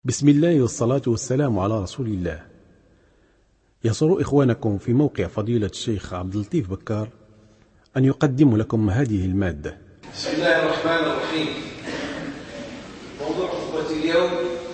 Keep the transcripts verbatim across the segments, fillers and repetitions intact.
بسم الله والصلاة والسلام على رسول الله. يسر إخوانكم في موقع فضيلة الشيخ عبد اللطيف بكار أن يقدم لكم هذه المادة. بسم الله الرحمن الرحيم. موضوع خطبة اليوم: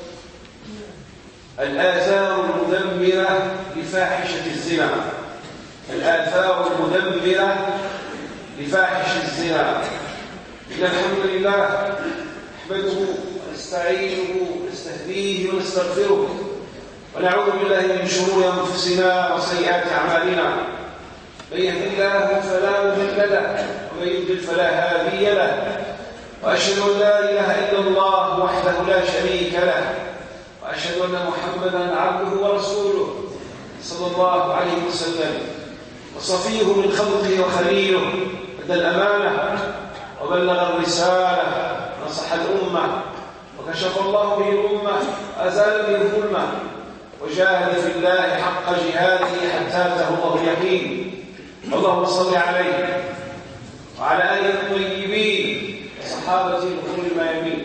الآثار المدمرة لفاحشة الزنا. الآثار المدمرة لفاحشة الزنا. إن الحمد لله نحمده ونستعينه ونستهديه ونستغفره، ونعوذ بالله من شرور أنفسنا وسيئات أعمالنا. من يهد الله فلا مضل له ومن يضلل فلا هادي له، وأشهد أن لا إله إلا الله وحده لا شريك له، وأشهد أن محمدا عبده ورسوله صلى الله عليه وسلم، وصفيه من خلقه وخليله، أدى الأمانة وبلغ الرسالة ونصح الأمة، وكشف الله به الأمة وأزال به الظلمة، وجاهد في الله حق جهاده حتى أتاه الله اليقين. اللهم صل عليه وعلى آله الطيبين وصحابته الغر الميامين.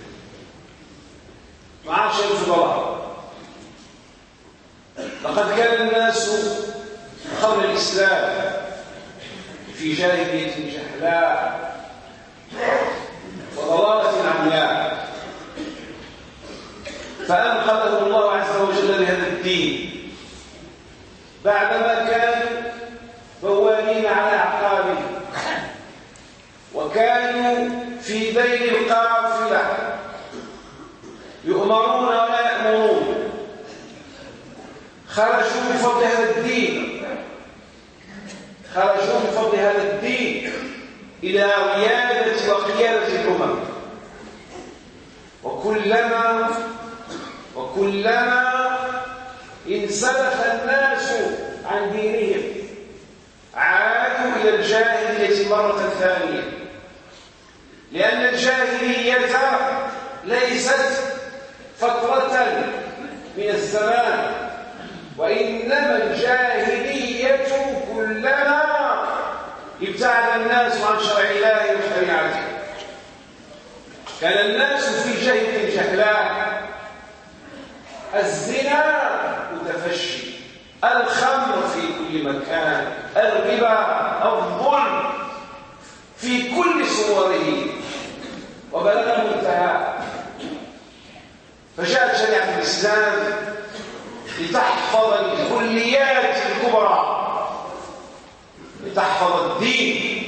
معاشر الفضلاء، لقد كان الناس قبل الإسلام في جاهلية جهلاء وضلالة عمياء، فأنقذهم الله عز وجل بهذا الدين بعدما كانوا بوالين على أعقابهم، وكانوا في ذيل القافلة يؤمرون ولا يأمرون. خرجوا بفضل هذا الدين خرجوا بفضل هذا الدين إلى ريادة وقيادة الأمم. وكلما وكلما انسلخ الناس عن دينهم عادوا إلى الجاهلية مرة ثانية، لأن الجاهلية ليست فترة من الزمان، وإنما الجاهلية كلما ابتعد الناس عن شرع الله وشريعته. كان الناس في جهل جهلاء، الزنا متفشي، الخمر في كل مكان، الربا، الظلم في كل صوره، وبلغ المنتهى. فجاءت شريعة الإسلام لتحفظ الكليات الكبرى، لتحفظ الدين،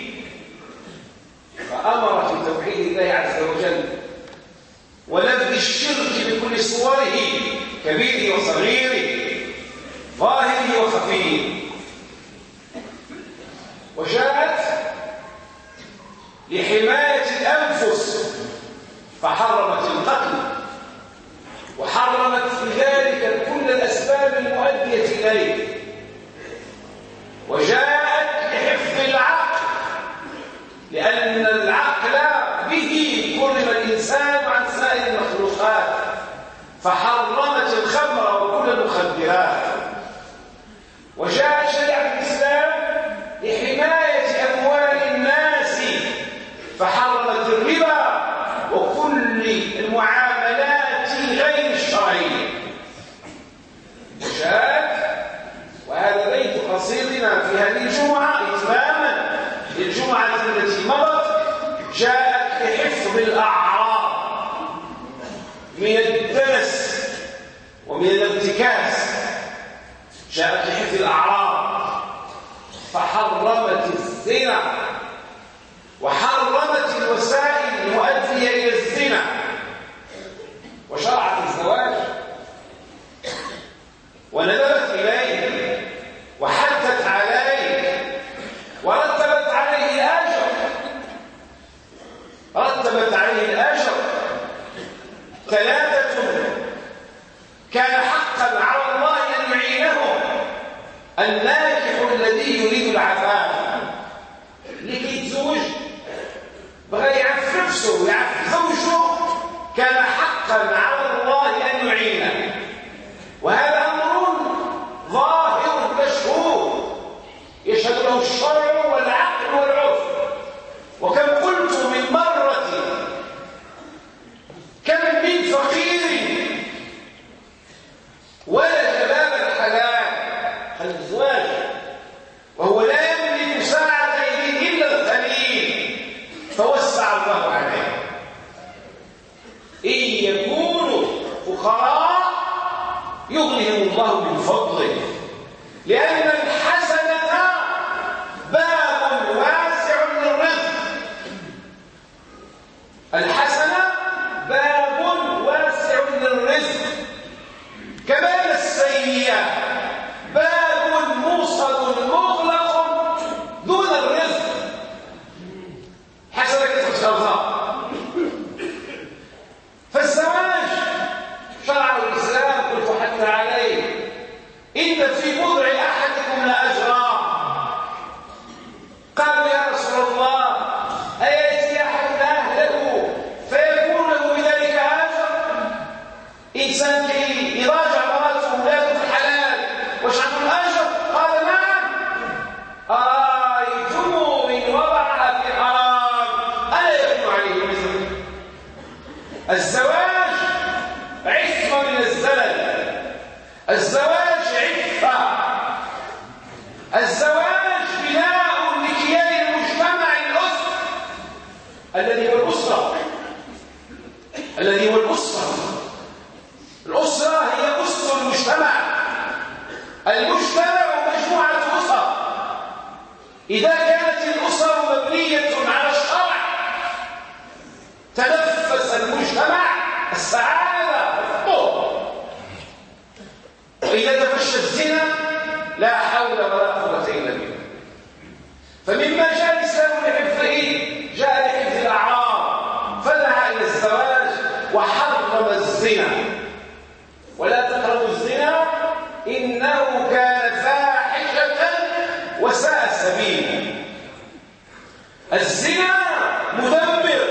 فأمر في توحيد الله عز وجل ونبذ الشرك بكل صوره، كبيره وصغيره، ظاهره وخفيه. وجاءت لحماية الأنفس فحرمت القتل، وحرمت في ذلك كل الأسباب المؤدية إليه. وجاءت لحفظ العقل، لأن العقل به كرم الإنسان عن سائر المخلوقات، فحرمت الخمر وكل المخدرات. وجاءت شريعة الإسلام لحماية أموال الناس، فحرمت الربا وكل المعاملات غير الشرعية. وجاءت، وهذا بيت قصيدنا في هذه الجمعة إتماما للجمعة التي مضت، جاءت لحفظ الأعراض من الدنس ومن الارتكاز. جاءت لحفظ الأعراض فحرمت الزنا، وحرمت الوسائل المؤدية إلى الزنا، وشرعت الزواج وندبت إليه وحثت عليه ورتبت عليه الأجر رتبت عليه الأجر ثلاثة كان حقا على الله أن يعينهم: الناكح الذي يريد العفاف، لكي يتزوج بغى يعف نفسه ويعف زوجه، كان حقا على الله أن يعينه. وهذا أمر ظاهر مشهور يشهد له الشرع والعقل والعرف. وكم قلت من مرة: كم من فقير الفقراء يغنيهم الله من فضله، لأن الحسنة باب واسع للرزق. الحسنة باب واسع للرزق، كما السيئة باب موصل مغلق دون الرزق. حسنة كيف تخلصها؟ فالزواج شرعه الإسلام قلت حتى عليه إن في بضع أحدكم لأجرا. قالوا يا رسول الله أيأتي أحدنا أهله فيكون له بذلك أجر؟ إنسان كي يراجع مراته ولاده في الحلال واش عنده الأجر؟ قال نعم. أرأيتم إن وضعها في حرام ألا يكون عليه مثل؟ الزواج عصمة من الزلل، الزواج عفة، الزواج بناء لكيان المجتمع الأسري الذي هو الأسرة الذي هو الأسرة الأسرة هي أس المجتمع. المجتمع مجموعة أسر، إذا كانت الأسر مبنية على الشرع تنفس المجتمع السعادة والطهر، وإذا تفشى الزنا لا حول ولا قوة إلا بالله. فمما جاء الإسلام لحفظه جاء لحفظ الأعراض، فدعا إلى الزواج وحرم الزنا. ولا تقربوا الزنا إنه كان فاحشة وساء سبيلا. الزنا مدمر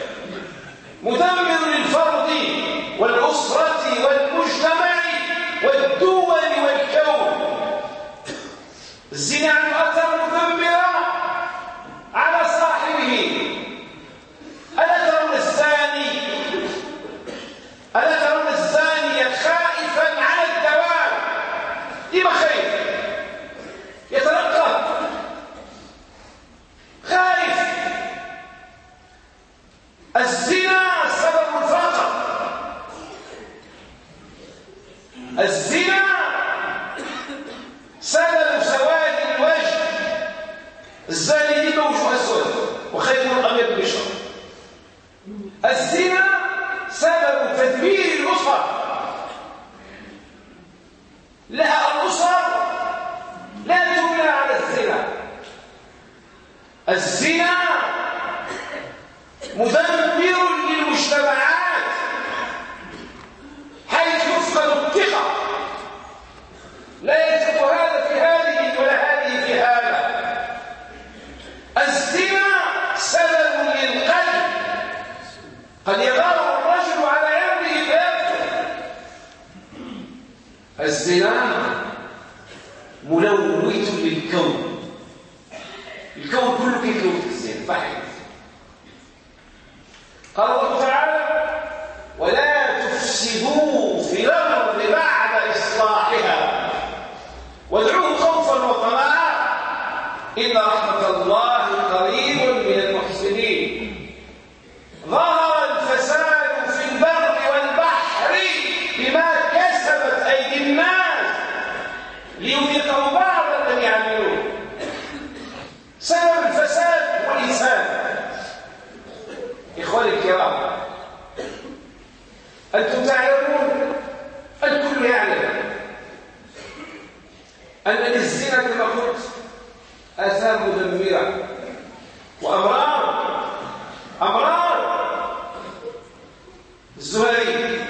مدمر للفرد والأسرة والمجتمع والدول والكون. الزنا عنه أثر مدمر على صاحبه. ألا ترون الزاني ألا ترون الزاني خائفا على الدوام؟ ديما خايف، يترقب، خايف. الزنا سبب الفقر، الزنا سبب سواد الوجه. الزاني ديما وجهه اسود وخير من الابيض بالبشر. الزنا سبب تدمير الاسر. لها الاسر لا تبنى على الزنا. الزنا مدمر للمجتمعات حيث يفقد الثقة. لا يثق هذا في هذه ولا هذه في هذا. الزنا سبب للقتل، قد يغار الرجل على عرضه فيقتل. الزنا ملوث للكون، الكون كله كيتلوث بالزنا. فحي قال الله تعالى ولا تفسدوا في الأرض بعد إصلاحها وادعوه خوفا وطمعا إن رحمة الله قريب من المحسنين. ظهر الفساد في البر والبحر بما كسبت أيدي الناس ليذيقهم بعض الذي يعملون. سبب الفساد هو الإنسان. إخواني الكرام، أنتم تعلمون، الكل يعلم أن للزنا كما قلت آثار مدمرة وأمراض أمراض الزهري،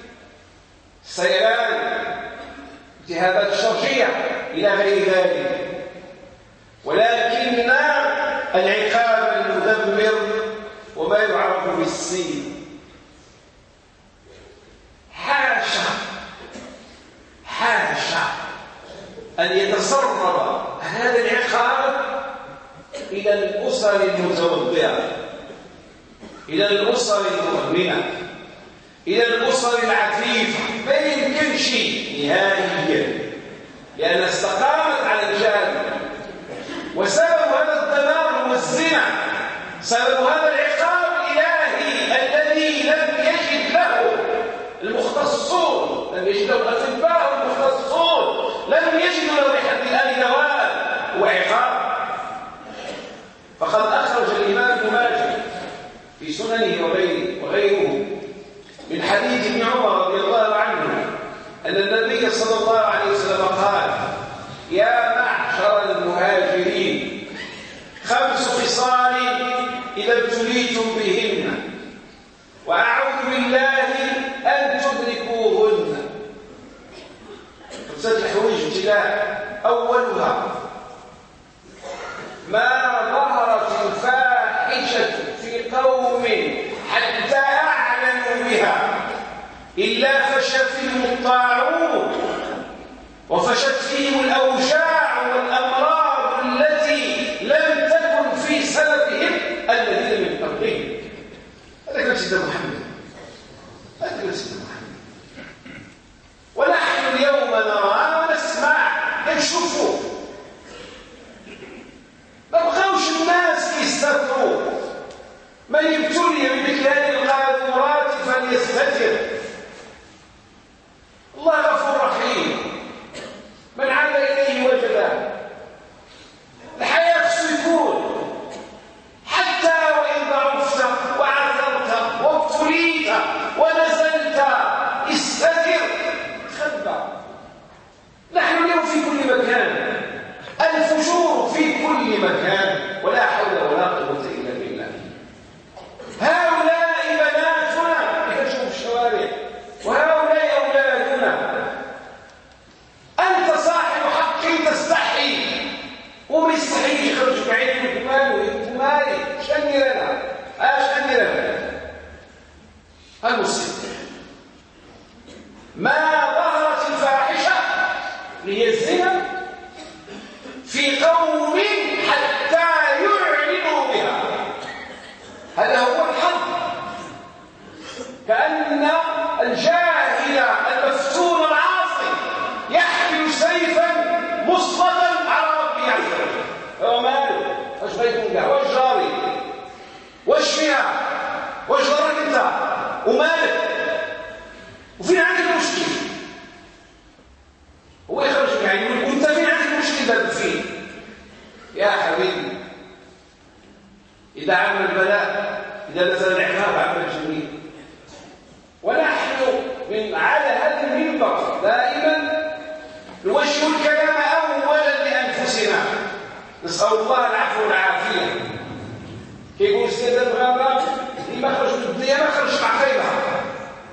السيلان، التهابات الشرجية إلى غير ذلك. ولكن العقاب المدمر وما يعرف بالسين حاشا حاشا أن يتسرب هذا العقاب إلى الأسر المتوضعة، إلى الأسر المؤمنة، إلى الأسر العفيفة. ما يمكنش نهائيا، لأنها استقامت على الجهل. وسبب هذا الدمار هو الزنا، سبب هذا العقاب الإلهي الذي لم يجد له المختصون يجدوا الأطباء المختصون لم يجدوا له لحد الآن دواء وعقاب. فقد أخرج الإمام ابن ماجه في سننه وغيره وغيره من حديث ابن عمر رضي الله عنه أن النبي صلى الله عليه وسلم قال: يا معشر المهاجرين خمس خصال إذا ابتليتم بهن وأعوذ بالله أن تدركوهن. خمسة الحويج ابتلاء، أولها ما ظهرت الفاحشة في قوم حتى أعلنوا بها إلا فشى فيهم الطاعون وفشت فيهم الأوجاع والأمراض التي لم تكن في سلفهم الذين من قبلهم. هذا كان سيدنا محمد، هذا كان سيدنا محمد. ونحن اليوم نرى ونسمع نشوفه. ما بقاوش الناس يستتروا. من ابتلي بمثل هذه القاذورات فليستتر. الله غفور رحيم، من عاد إليه وجده. الحياة خصو يكون حتى وإن ضعفت وعثرت وابتليت ونزلت استتر خبى. نحن اليوم في كل مكان، الفجور في كل مكان، ولا حول ولا قوة إلا بالله. هؤلاء بناتنا يمشون في الشوارع وهؤلاء أولادنا. أنت صاحب حق تستحي وما يستحي يخرج بعيد من ماله مالي. شني لنا اش شني لنا المسلم. ما ظهرت الفاحشة هي الزنا في قوم حتى يعلنوا بها. هذا هو الحظ. كأن الجاهل المفتون العاصي يحمل سيفا مسلطا على ربه عز وجل. هو ماله؟ واش بيكون كاع؟ واش جاري؟ واش فيها؟ واش ضرك انت؟ ومالك؟ وفين عندك المشكل؟ هو يخرج يعني يقول وانت فين عندك المشكل ده فين؟ يا حبيبي، إذا عمل البلاء، إذا نزل العقاب عمل الجميل. ونحن من على هذا المنبر دائما نوجه الكلام أولا لأنفسنا، نسأل الله العفو والعافية. كيقول السيد الغابة اللي ما خرج من الدنيا ما خرج مع خيبها.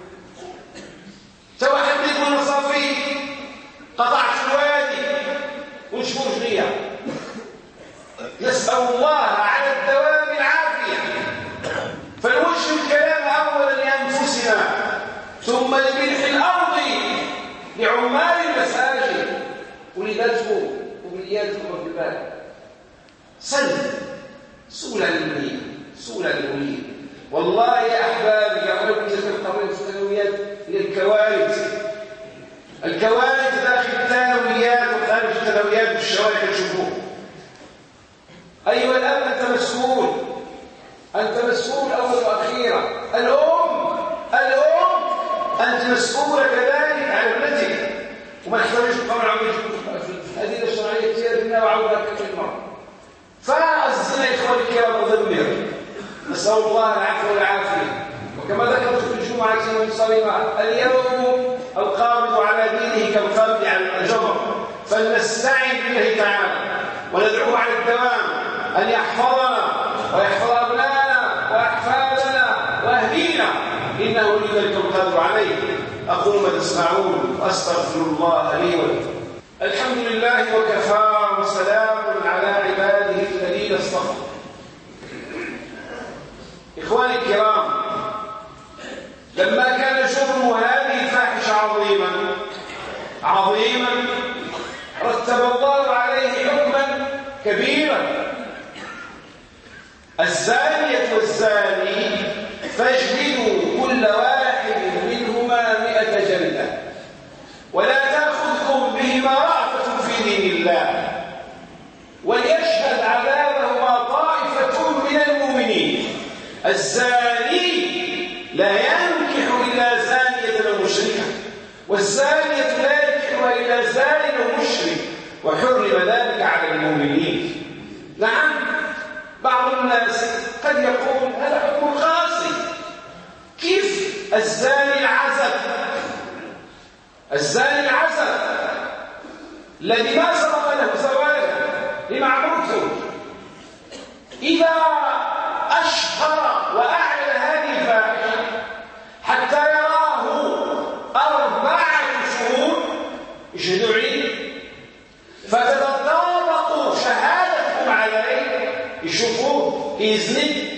تا واحد يقول صافي قطعت الوادي ونشوف رجليها. نسأل الله على الدوام العافية. فنوجه الكلام أولا لأنفسنا ثم لملح الأرض لعمال المساجد ولدته وبلياته وبالبال. سل سؤال للمنية، سؤال للمنية. والله يا أحبابي يقول لك في القبر الثانويات هي الكوارث. الكوارث داخل الثانويات وخارج الثانويات والشوارع تشوفوه. أيها الأب أنت مسؤول، أنت مسؤول أولا وأخيرا. الأم الأم أنت مسؤولة كذلك على ابنتك. وما نحتاجش نقول عم في الأدلة الشرعية كثير منا وعودها كثير مرة. فالزنا يا إخواني الكرام مدمر. نسأل الله العفو والعافية. وكما ذكرت في الجمعة المنصرمة اليوم القابض على دينه كالقابض على الجمر. فلنستعن بالله تعالى وندعوه على الدوام أن يحفظنا ويحفظ أبنائنا وأحفادنا وأهلينا، إنه ولي ذلك القادر عليه. أقول ما تسمعون وأستغفر الله لي ولكم. الحمد لله وكفى وسلام على عباده الذين اصطفى. إخواني الكرام، لما كان جرم هذه الفاحشة عظيما عظيما رتب الله عليه حكما كبيرا. الزانية والزاني فاجلدوا كل واحد منهما مئة جلدة ولا تأخذكم بهما رأفة في دين الله وليشهد عذابهما طائفة من المؤمنين. الزاني لا ينكح إلا زانية أو مشركة والزانية لا ينكحها إلا زان أو مشرك وحرم ذلك على المؤمنين. نعم، بعض الناس قد يقول هذا حكم قاسي، كيف الزاني العزب الزاني العزب الذي ما سبق له زواجا لمعروف إذا أشهر وأعلن هذه الفاحشة حتى يراه أربعة شهور يشهدوا عليه فتتطابق شهادتهم عليه يشوفوه يزني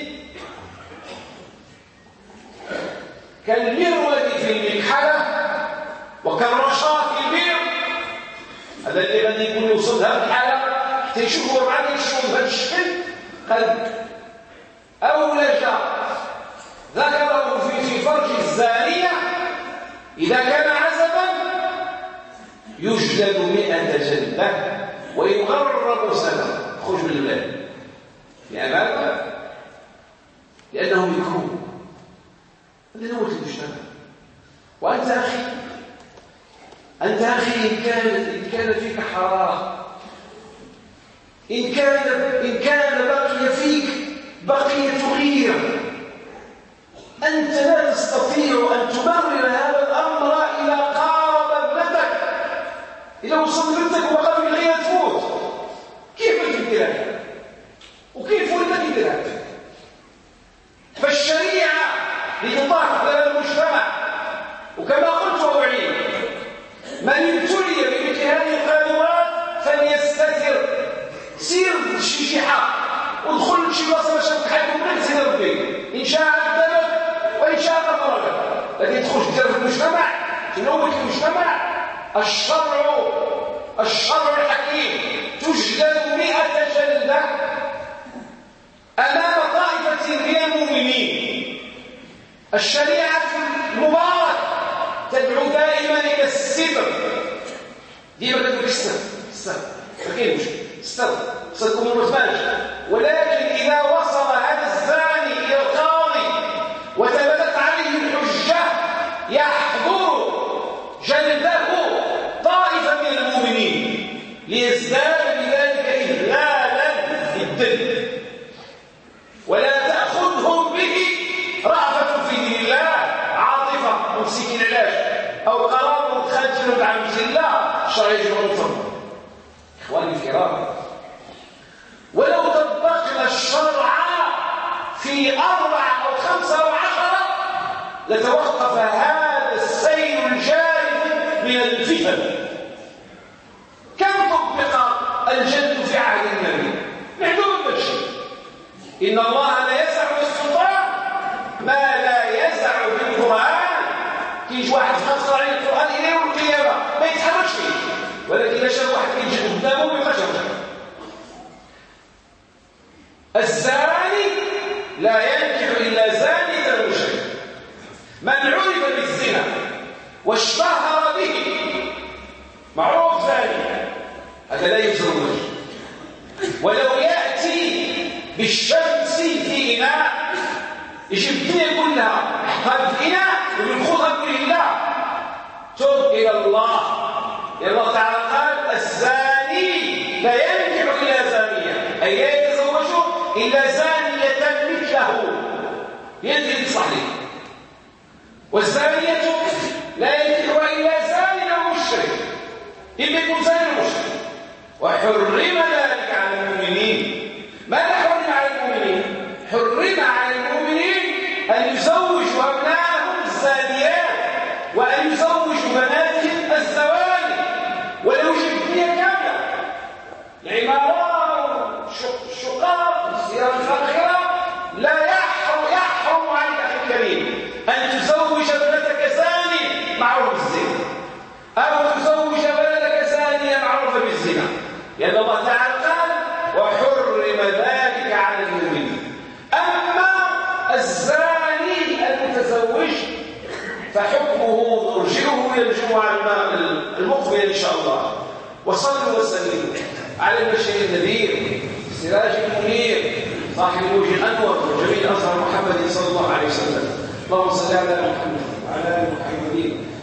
كالمروة في المكحلة وكالرشاة في البير. هذا اللي غادي يكون يوصل لها الحالة حتى يشوفوا أربعة يشوفوا بهذا الشكل قد أولج ذكره في في فرج الزانية إذا كان عزبا يجلد مئة جلدة ويغرب سنة. خرج من البلاد لأمانة لأنه مكروه. هذا هو المجتمع. وأنت أخي أنت أخي إن كان إن كان فيك حرارة، إن كان إن كان بقي فيك بقية غيرة، أنت لا تستطيع أن تبرر هذا الأمر إلى قارب ابنتك. إذا وصلت بنتك وبقى في الغيرة تفوت، كيف تدير هذا؟ وكيف ولدك يدير هذا؟ فالشريعة لتطاق هذا المجتمع. وكما قلت وأعيد، من ابتلي بمثل هذه القانونات فليستتر. سير شي شي حق ودخل شي بلاصه باش تحكم بك سيدي ربي، ان شاء عذبك وان شاء غفرك. لكن تخرج في المجتمع تنوب المجتمع. الشرع الشرع الحكيم تجلد مئة جلدة أمام طائفة من المؤمنين. الشريعة المباركة تدعو دائما إلى الستر. ديما كتقول الستر الستر ما كاينش الستر صدق الأمور تبانش. ولكن إذا وصل هذا الزاني إلى القاضي وثبتت عليه الحجة يحضر جلده طائفة من المؤمنين ليزداد بذلك إذلالا في الدم، ولا تأخذهم به رأفة في دين الله، عاطفة ممسكين العلاج أو قرار خاتل عن دين الله الشرع يجب أن يطبق. إخواني الكرام، ولو طبقنا الشرع في أربع أو خمسة أو عشرة لتوقف هذا السيل الجارف من الفتن. كم طبق الجد في عهد النبي؟ محدود بالشيء. إن الله لا يسع بالسلطان ما لا يسع بالقرآن. كيجي واحد خاص عليه القرآن إلى يوم القيامة ما يتحركش فيه، ولكن إذا شاف واحد كيجي قدامه ما يبقاش يرجع. الزاني لا ينكح إلا زانية أو مشرك. من عرف بالزنا واشتهر به معروف زاني هذا لا يتزوج، ولو يأتي بالشمس في إناء يجيب الدنيا كلها هذا الإناء ويأخذها بكل الله. تب إلى الله. الله تعالى قال الزاني لا ينكح إلا زانية، أي لا يتزوج إلا زانية مثله ينزل صحيح. والزانية لا ينكح إلا زان أو مشرك، إلا يكون زان أو مشرك. وحرم ذلك على المؤمنين. ماذا حرم على المؤمنين؟ حرم على المؤمنين أن يزوجوا أبنائهم الزانيات وأن يزوجوا بناتهم الزواني ولو جبنية كاملة. العمارة الشقاق السيارة الفاخرة لا يحرم يحرم عليك أخي الكريم أن تزوج ابنتك زاني معروف بالزنا أو تزوج بنتك زانية معروفة بالزنا، لأن الله تعالى قال وحرم ذلك على المؤمنين. أما الزاني المتزوج فحكمه نرجعه إلى الجمعة المقبلة إن شاء الله. وصلوا وسلموا على البشير النذير سراج المنير صاحب الوجه الأنور وجميل أزهر محمد صلى الله عليه وسلم. اللهم صل على محمد وعلى آل محمد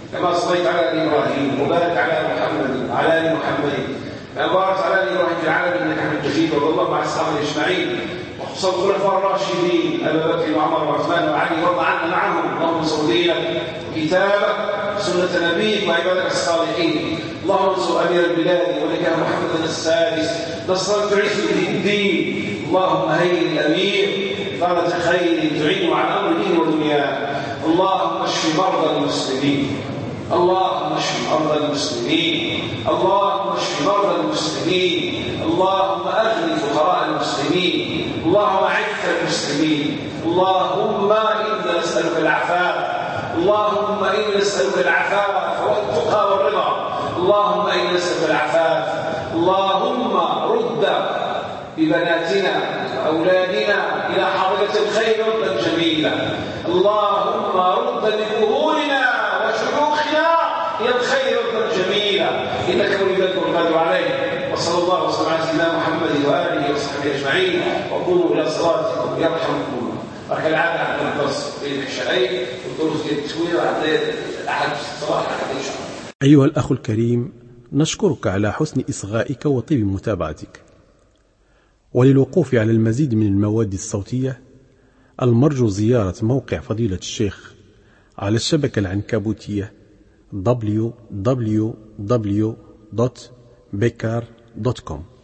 كما صليت على آل إبراهيم وبارك على محمد وعلى آل محمد كما باركت على آل إبراهيم في العالمين إنك حميد مجيد. وارض اللهم عن الصحابة أجمعين وخصوصا الخلفاء الراشدين أبي بكر وعمر وعثمان وعلي وارض عنا معهم. اللهم انصر دينك وكتابك سنة نبيك وعبادك الصالحين. اللهم انصر أمير البلاد ولك محمد السادس نصرا تعز به الدين. اللهم هيئ الأمير فرج خير تعين على أمر دين ودنيا. اللهم اشف مرضى المسلمين. اللهم اشف مرضى المسلمين. اللهم اشف مرضى المسلمين. اللهم اغني فقراء المسلمين. اللهم اعز المسلمين. اللهم انا نسالك العفاف. اللهم انا نسالك العفاف والتقى والرضا. اللهم انا نسالك العفاف. اللهم رد ببناتنا وأولادنا إلى حاضرة الخير ردا جميلا. اللهم رد بظهورنا وشيوخنا إلى الخير ردا جميلا إنك ولي ذلك والقادر عليه. وصلى الله وسلم على سيدنا محمد وآله وصحبه أجمعين. وقوموا إلى صلاتكم يرحمكم الله. وكالعادة عندنا الدرس بين العشاءين والدروس ديال التسوير عند أحد الصباح أحد إن شاء الله. أيها الأخ الكريم، نشكرك على حسن إصغائك وطيب متابعتك. وللوقوف على المزيد من المواد الصوتية المرجو زيارة موقع فضيلة الشيخ على الشبكة العنكبوتية دبليو دبليو دبليو دوت بكار دوت كوم.